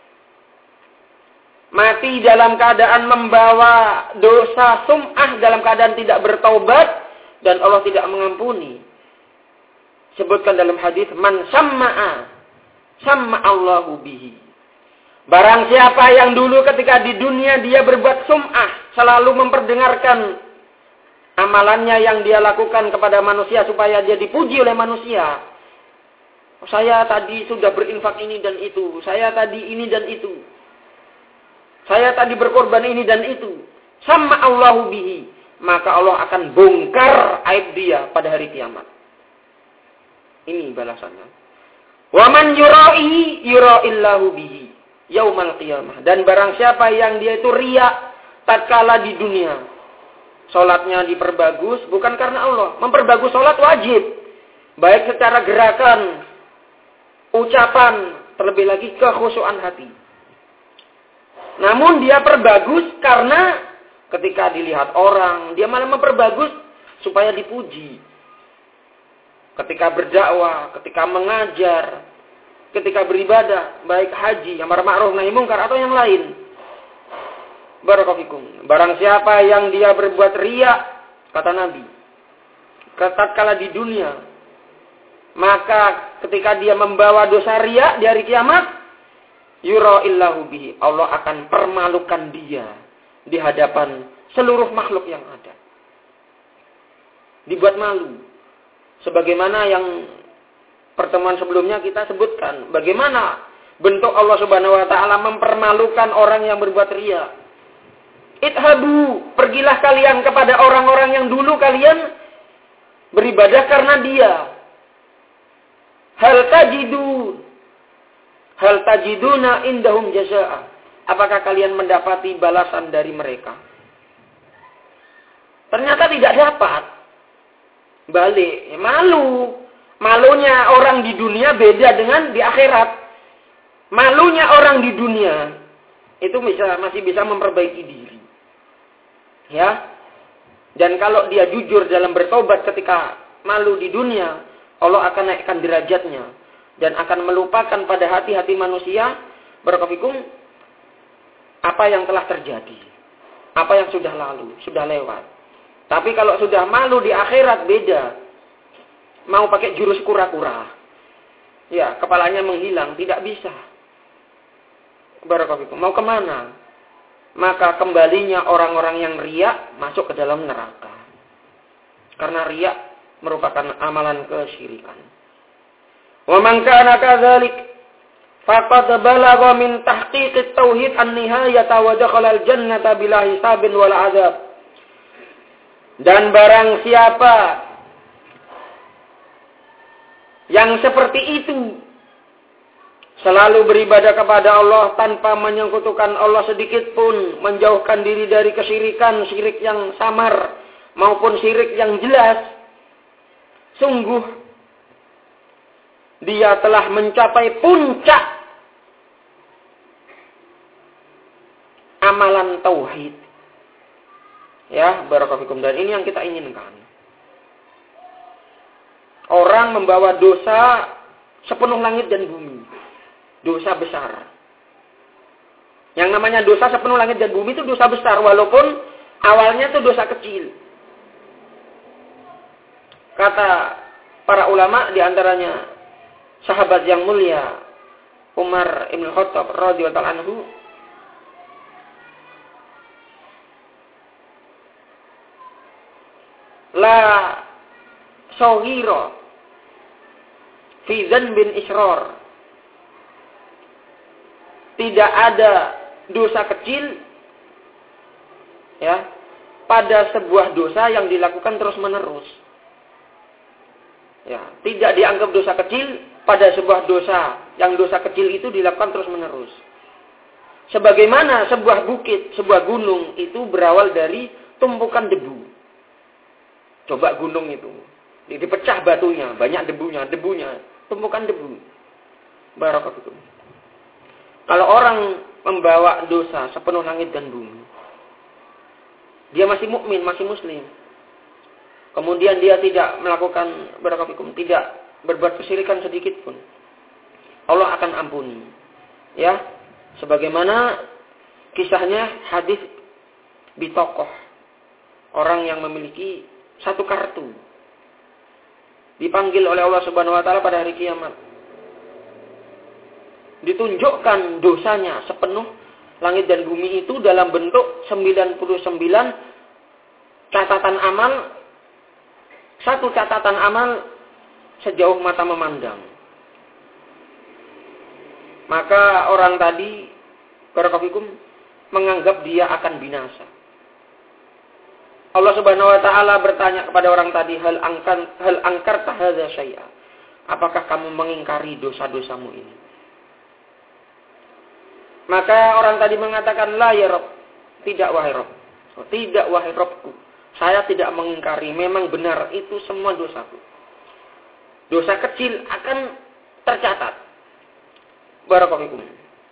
mati dalam keadaan membawa dosa sum'ah, dalam keadaan tidak bertaubat dan Allah tidak mengampuni. Sebutkan dalam hadis, man samma'a samma'allahu bihi. Barang siapa yang dulu ketika di dunia dia berbuat sum'ah, selalu memperdengarkan amalannya yang dia lakukan kepada manusia supaya dia dipuji oleh manusia. Saya tadi sudah berinfak ini dan itu, saya tadi ini dan itu, saya tadi berkorban ini dan itu. Samma'allahu bihi. Maka Allah akan bongkar aib dia pada hari kiamat. Ini balasannya. Wa man yura'i yura'illahu bihi yaumal qiyamah. Dan barang siapa yang dia itu riya tatkala di dunia, salatnya diperbagus bukan karena Allah. Memperbagus salat wajib, baik secara gerakan, ucapan, terlebih lagi kekhusyuan hati. Namun dia perbagus karena ketika dilihat orang, dia malah memperbagus supaya dipuji. ketika berdakwah, ketika mengajar, ketika beribadah, baik haji, amar ma'ruf nahi mungkar atau yang lain. Barakallahu fikum. Barang siapa yang dia berbuat riya, kata Nabi, tatkala di dunia, maka ketika dia membawa dosa riya di hari kiamat, yura illahu bihi, Allah akan permalukan dia di hadapan seluruh makhluk yang ada. Dibuat malu. Sebagaimana yang pertemuan sebelumnya kita sebutkan, bagaimana bentuk Allah Subhanahu wa taala mempermalukan orang yang berbuat riya. Idhabu, pergilah kalian kepada orang-orang yang dulu kalian beribadah karena dia. Hal tajiduna indahum jazaa. Apakah kalian mendapati balasan dari mereka? Ternyata tidak dapat. Balik, malu. Malunya orang di dunia beda dengan di akhirat. Malunya orang di dunia itu masih bisa memperbaiki diri. Ya. Dan kalau dia jujur dalam bertobat ketika malu di dunia, Allah akan naikkan derajatnya dan akan melupakan pada hati-hati manusia barakallahu apa yang telah terjadi, apa yang sudah lalu, sudah lewat. Tapi kalau sudah malu di akhirat beda. Mau pakai jurus kura-kura. Ya, kepalanya menghilang, tidak bisa. Barakallahu fikum. Mau kemana? Maka kembalinya orang-orang yang riya masuk ke dalam neraka. Karena riya merupakan amalan kesyirikan. Wa man kana kadzalik faqad balagha min tahqiqit tauhid an-nihayata wa dakhala al-jannata bila hisabin wal azab. Dan barang siapa yang seperti itu selalu beribadah kepada Allah tanpa menyekutukan Allah sedikit pun, menjauhkan diri dari kesyirikan, syirik yang samar maupun syirik yang jelas, sungguh dia telah mencapai puncak amalan tauhid. Ya, barakallahu fikum. Dan ini yang kita inginkan. Orang membawa dosa sepenuh langit dan bumi. Dosa besar. Yang namanya dosa sepenuh langit dan bumi itu dosa besar. Walaupun awalnya itu dosa kecil. Kata para ulama, diantaranya sahabat yang mulia Umar ibn Khattab radhiyallahu anhu, la saghira fi dzanbin israr. Tidak ada dosa kecil ya pada sebuah dosa yang dilakukan terus-menerus. Ya, tidak dianggap dosa kecil pada sebuah dosa yang dosa kecil itu dilakukan terus-menerus. Sebagaimana sebuah bukit, sebuah gunung itu berawal dari tumpukan debu. Coba gunung itu. Dipecah batunya, banyak debunya, tumpukan debu. Barakallahu. Kalau orang membawa dosa sepenuh langit dan bumi, dia masih mukmin, masih muslim. Kemudian dia tidak melakukan barakallahu, tidak berbuat kesyirikan sedikit pun, Allah akan ampuni. Ya, sebagaimana kisahnya hadis bitokoh, orang yang memiliki satu kartu, dipanggil oleh Allah Subhanahu wa taala pada hari kiamat. Ditunjukkan dosanya sepenuh langit dan bumi itu dalam bentuk 99 catatan amal. Satu catatan amal sejauh mata memandang. Maka orang tadi barakallahu menganggap dia akan binasa. Allah Subhanahu wa taala bertanya kepada orang tadi, hal angkarta hadza syai'a? Apakah kamu mengingkari dosa-dosamu ini? Maka orang tadi mengatakan, la ya Rabb, tidak wahai Rabb. Tidak wahai Rabbku. Saya tidak mengingkari, memang benar itu semua dosaku. Dosa kecil akan tercatat. Barakallahu fikum.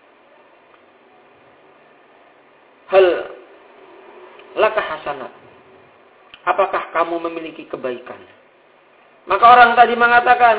Hal laka hasanat. Apakah kamu memiliki kebaikan? Maka orang tadi mengatakan,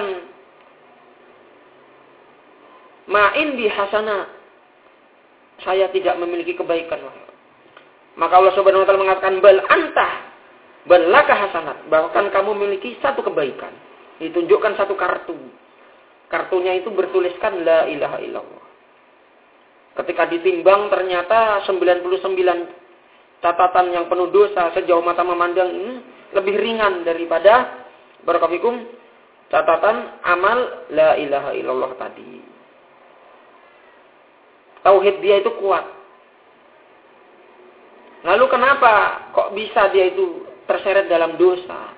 ma indi hasanah, saya tidak memiliki kebaikan. Maka Allah Subhanahu wa taala mengatakan, bal anta bal laka hasanat, bahkan kamu memiliki satu kebaikan. Ditunjukkan satu kartu. Kartunya itu bertuliskan la ilaha illallah. Ketika ditimbang ternyata 99 catatan yang penuh dosa sejauh mata memandang ini lebih ringan daripada barakallahu catatan amal la ilaha illallah tadi. Tauhid dia itu kuat. Lalu kenapa kok bisa dia itu terseret dalam dosa?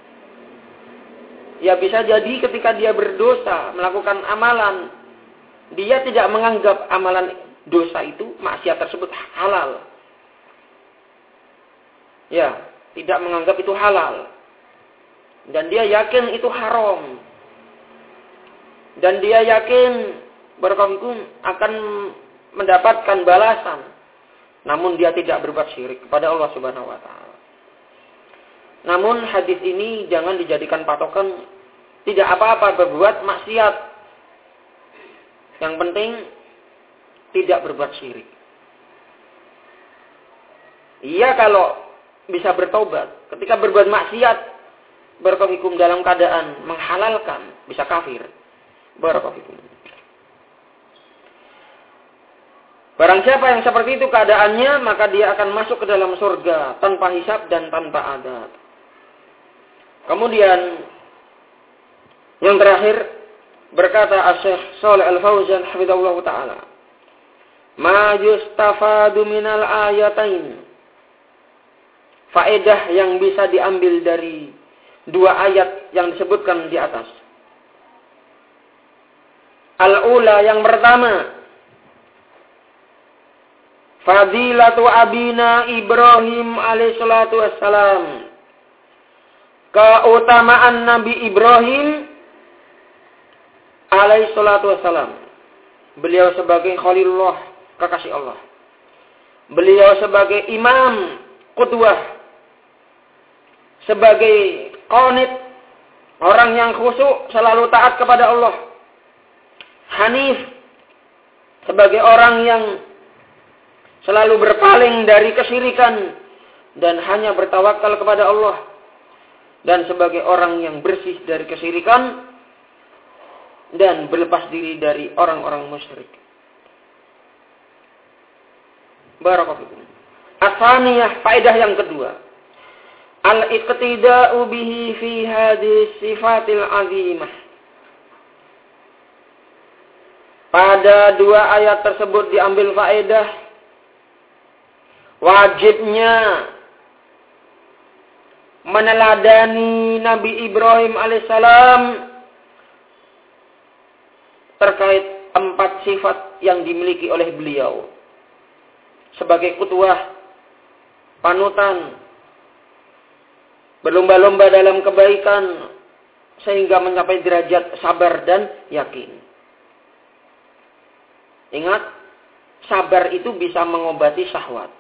Ya bisa jadi ketika dia berdosa, melakukan amalan, dia tidak menganggap amalan dosa itu, maksiat tersebut halal. Ya, tidak menganggap itu halal. Dan dia yakin itu haram. Dan dia yakin barakallahu akan mendapatkan balasan. Namun dia tidak berbuat syirik kepada Allah Subhanahu wa taala. Namun hadis ini jangan dijadikan patokan, tidak apa-apa berbuat maksiat. Yang penting tidak berbuat syirik. Iya kalau bisa bertobat. Ketika berbuat maksiat, barakallahu dalam keadaan menghalalkan, bisa kafir. Barakallahu. Barang siapa yang seperti itu keadaannya, maka dia akan masuk ke dalam surga tanpa hisab dan tanpa adab. Kemudian yang terakhir berkata Asy-Syaikh Shalih Al-Fauzan hafizahullah taala, ma yustafadu minal ayatain, faedah yang bisa diambil dari dua ayat yang disebutkan di atas. Al-ula, yang pertama, fadilatu abina Ibrahim alaihissalatu wassalam, keutamaan Nabi Ibrahim alaihissalatu wassalam. Beliau sebagai Khalilullah, kekasih Allah. Beliau sebagai imam, qudwah, sebagai qanit, orang yang khusyuk, selalu taat kepada Allah. Hanif, sebagai orang yang selalu berpaling dari kesyirikan dan hanya bertawakal kepada Allah. Dan sebagai orang yang bersih dari kesyirikan dan berlepas diri dari orang-orang musyrik. Barakallahu fikum. Atsaniyah, faedah yang kedua, al-iqtida'u bihi fi hadhihi sifatil azimah. Pada dua ayat tersebut diambil faedah wajibnya meneladani Nabi Ibrahim alaihissalam terkait 4 sifat yang dimiliki oleh beliau sebagai qudwah, panutan, berlomba-lomba dalam kebaikan sehingga mencapai derajat sabar dan yakin. Ingat, sabar itu bisa mengobati syahwat.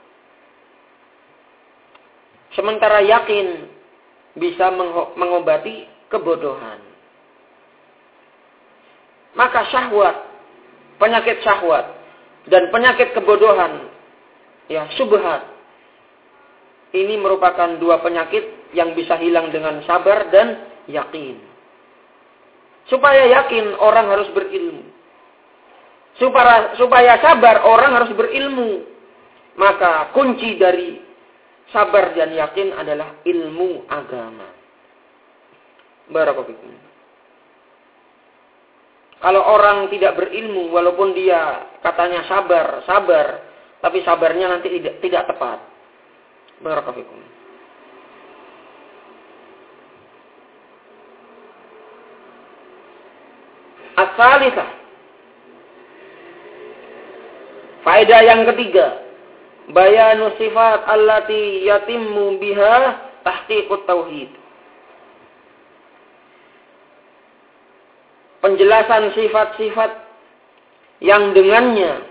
Sementara yakin bisa mengobati kebodohan. Maka syahwat, penyakit syahwat, dan penyakit kebodohan, ya syubhat, ini merupakan dua penyakit yang bisa hilang dengan sabar dan yakin. Supaya yakin, orang harus berilmu. Supaya sabar, orang harus berilmu. Maka kunci dari sabar dan yakin adalah ilmu agama. Barakallahu fikum. Kalau orang tidak berilmu, walaupun dia katanya sabar, tapi sabarnya nanti tidak tepat. Barakallahu fikum. As-salisah, faedah yang ketiga, bayanu sifat allati yatimmu biha tahqiqut tauhid. Penjelasan sifat-sifat yang dengannya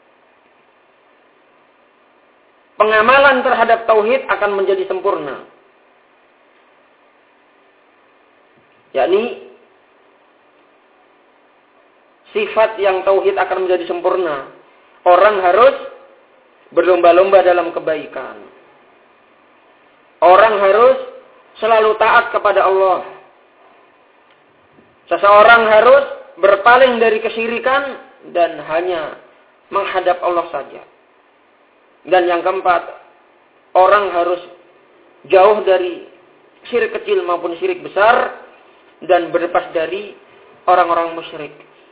pengamalan terhadap tauhid akan menjadi sempurna. yakni sifat yang tauhid akan menjadi sempurna. Orang harus berlomba-lomba dalam kebaikan. Orang harus selalu taat kepada Allah. Seseorang harus berpaling dari kesyirikan dan hanya menghadap Allah saja. Dan yang keempat, orang harus jauh dari syirik kecil maupun syirik besar dan berlepas dari orang-orang musyrik.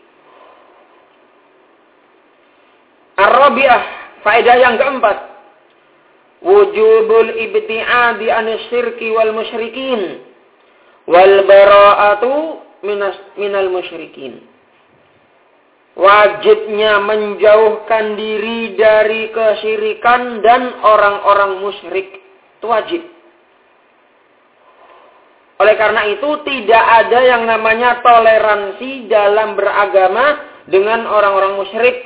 Ar-Rabi'ah, faedah yang keempat, wujubul ibti'adi anisyirki wal musyrikin wal bara'atu minal musyrikin. Wajibnya menjauhkan diri dari kesyirikan dan orang-orang musyrik. Itu wajib. Oleh karena itu tidak ada yang namanya toleransi dalam beragama dengan orang-orang musyrik.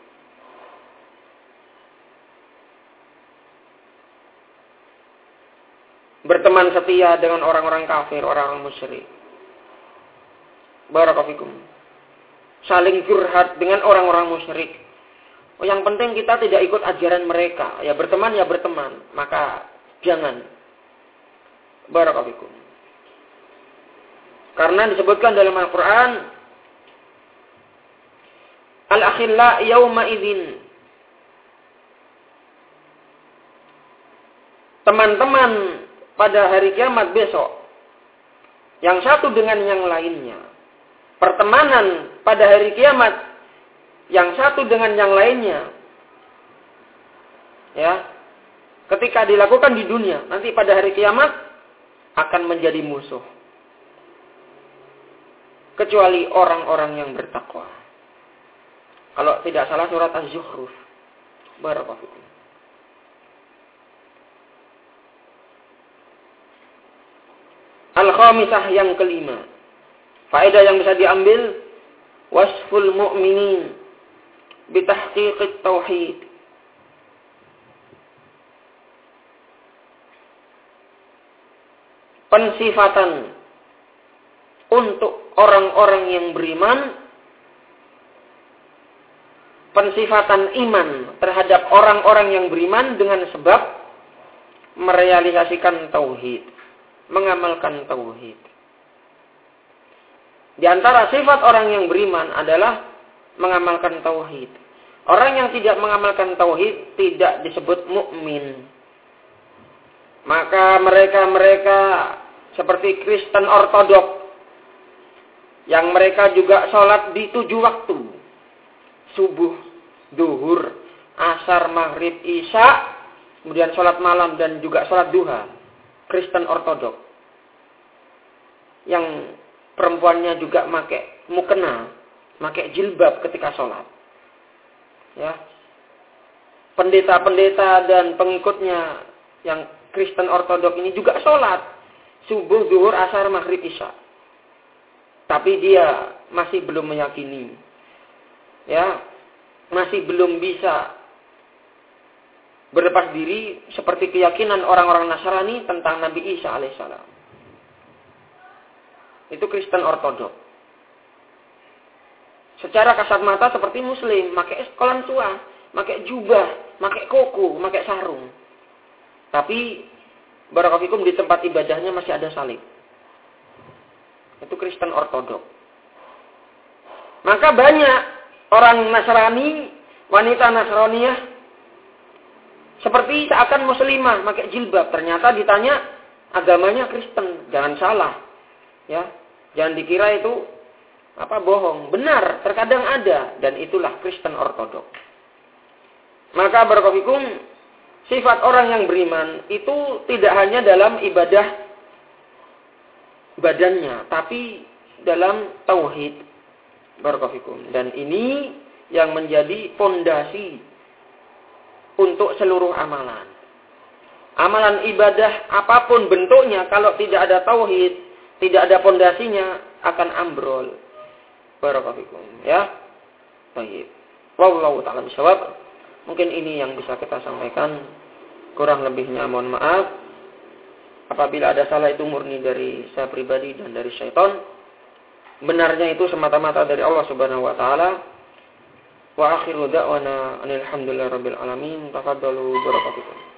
Berteman setia dengan orang-orang kafir, orang-orang musyrik. Barakallahu fikum. Saling curhat dengan orang-orang musyrik. Oh, yang penting kita tidak ikut ajaran mereka. Ya berteman, maka jangan. Barakallahu fikum. Karena disebutkan dalam Al-Quran, Al-akhilla yawma idzin. Teman-teman pada hari kiamat besok, yang satu dengan yang lainnya. Pertemanan pada hari kiamat, yang satu dengan yang lainnya. Ya, ketika dilakukan di dunia, nanti pada hari kiamat akan menjadi musuh. Kecuali orang-orang yang bertakwa. Kalau tidak salah surat Az-Zukhruf. Barakallahu fikum. Al-khamisah yang kelima. Faedah yang bisa diambil, wasful mu'minin bitahqiqit tauhid. Pensifatan untuk orang-orang yang beriman, pensifatan iman terhadap orang-orang yang beriman dengan sebab merealisasikan tauhid, mengamalkan tauhid. Di antara sifat orang yang beriman adalah mengamalkan tauhid. Orang yang tidak mengamalkan tauhid tidak disebut mukmin. Maka mereka seperti Kristen Ortodok yang mereka juga sholat di 7 waktu. Subuh, duhur, asar, maghrib, isya, kemudian sholat malam dan juga sholat duha. Kristen Ortodok. Yang perempuannya juga pakai mukena, pakai jilbab ketika sholat. Ya. Pendeta-pendeta dan pengikutnya yang Kristen Ortodok ini juga sholat. Subuh, zuhur, asar, maghrib, isya. Tapi dia masih belum meyakini. Ya. Masih belum bisa berlepas diri seperti keyakinan orang-orang Nasrani tentang Nabi Isa alaihissalam. Itu Kristen Ortodok. Secara kasat mata seperti Muslim, pakai kolan tua, pakai jubah, pakai koko, pakai sarung. Tapi barakallahu fikum di tempat ibadahnya masih ada salib. Itu Kristen Ortodok. Maka banyak orang Nasrani, wanita Nasraniyah seperti seakan muslimah, pakai jilbab. Ternyata ditanya agamanya Kristen. Jangan salah. Ya, jangan dikira itu bohong. Benar, terkadang ada, dan itulah Kristen Ortodok. Maka barakallahu fikum, sifat orang yang beriman itu tidak hanya dalam ibadah badannya, tapi dalam tauhid. Barakallahu fikum. Dan ini yang menjadi fondasi untuk seluruh amalan. Amalan ibadah apapun bentuknya, kalau tidak ada tauhid, tidak ada pondasinya, akan ambrol. Barakallahu fikum. Ya. Baik. Wallahu ta'ala bishawab. Mungkin ini yang bisa kita sampaikan. Kurang lebihnya mohon maaf. Apabila ada salah itu murni dari saya pribadi dan dari syaitan. Benarnya itu semata-mata dari Allah Subhanahu wa taala. Wa akhiru da'wana alhamdulillahirabbil alamin. Tafaddalu barakatuh.